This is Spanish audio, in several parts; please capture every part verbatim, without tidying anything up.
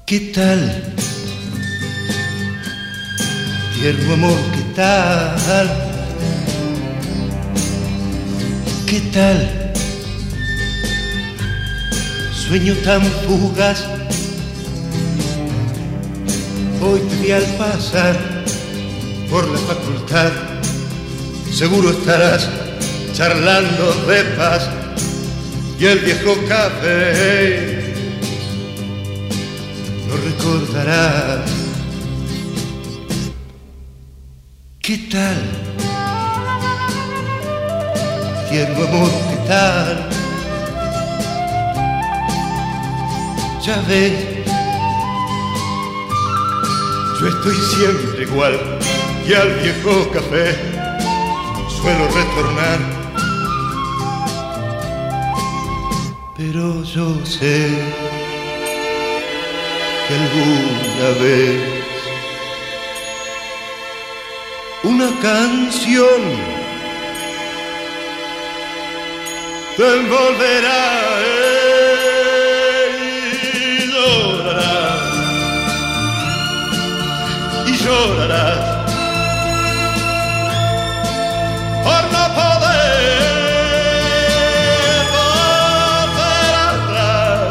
¿Qué tal? Tierno amor, ¿qué tal? ¿Qué tal? Sueño tan fugaz. Hoy te vi al pasar por la facultad. Seguro estarás charlando de paz y el viejo café. Lo recordarás. ¿Qué tal? Tierno amor, ¿qué tal? Ya ves, yo estoy siempre igual y al viejo café suelo retornar. Pero yo sé que alguna vez una canción te envolverá y llorarás, y llorarás por no poder volver atrás.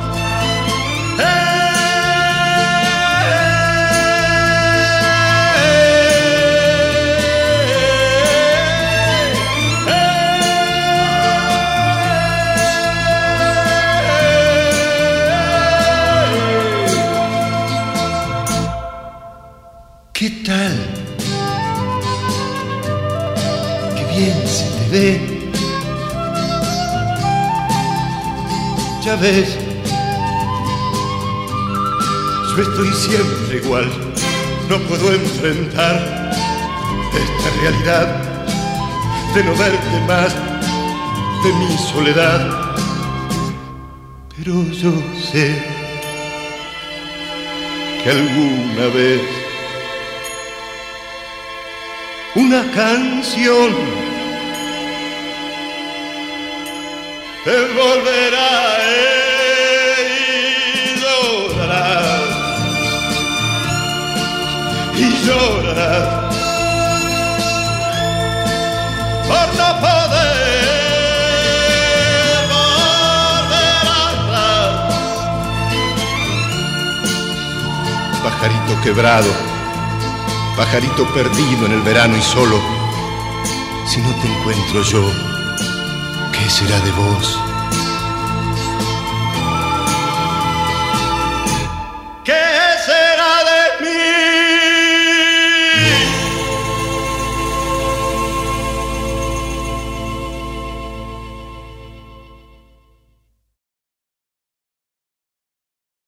¿Qué tal? Qué bien se te ve. Ya ves, yo estoy siempre igual. No puedo enfrentar esta realidad de no verte más, de mi soledad. Pero yo sé que alguna vez una canción te envolverá y llorarás, y llorarás por no poder volver atrás. Pajarito quebrado, pajarito perdido en el verano y solo, si no te encuentro yo, ¿qué será de vos?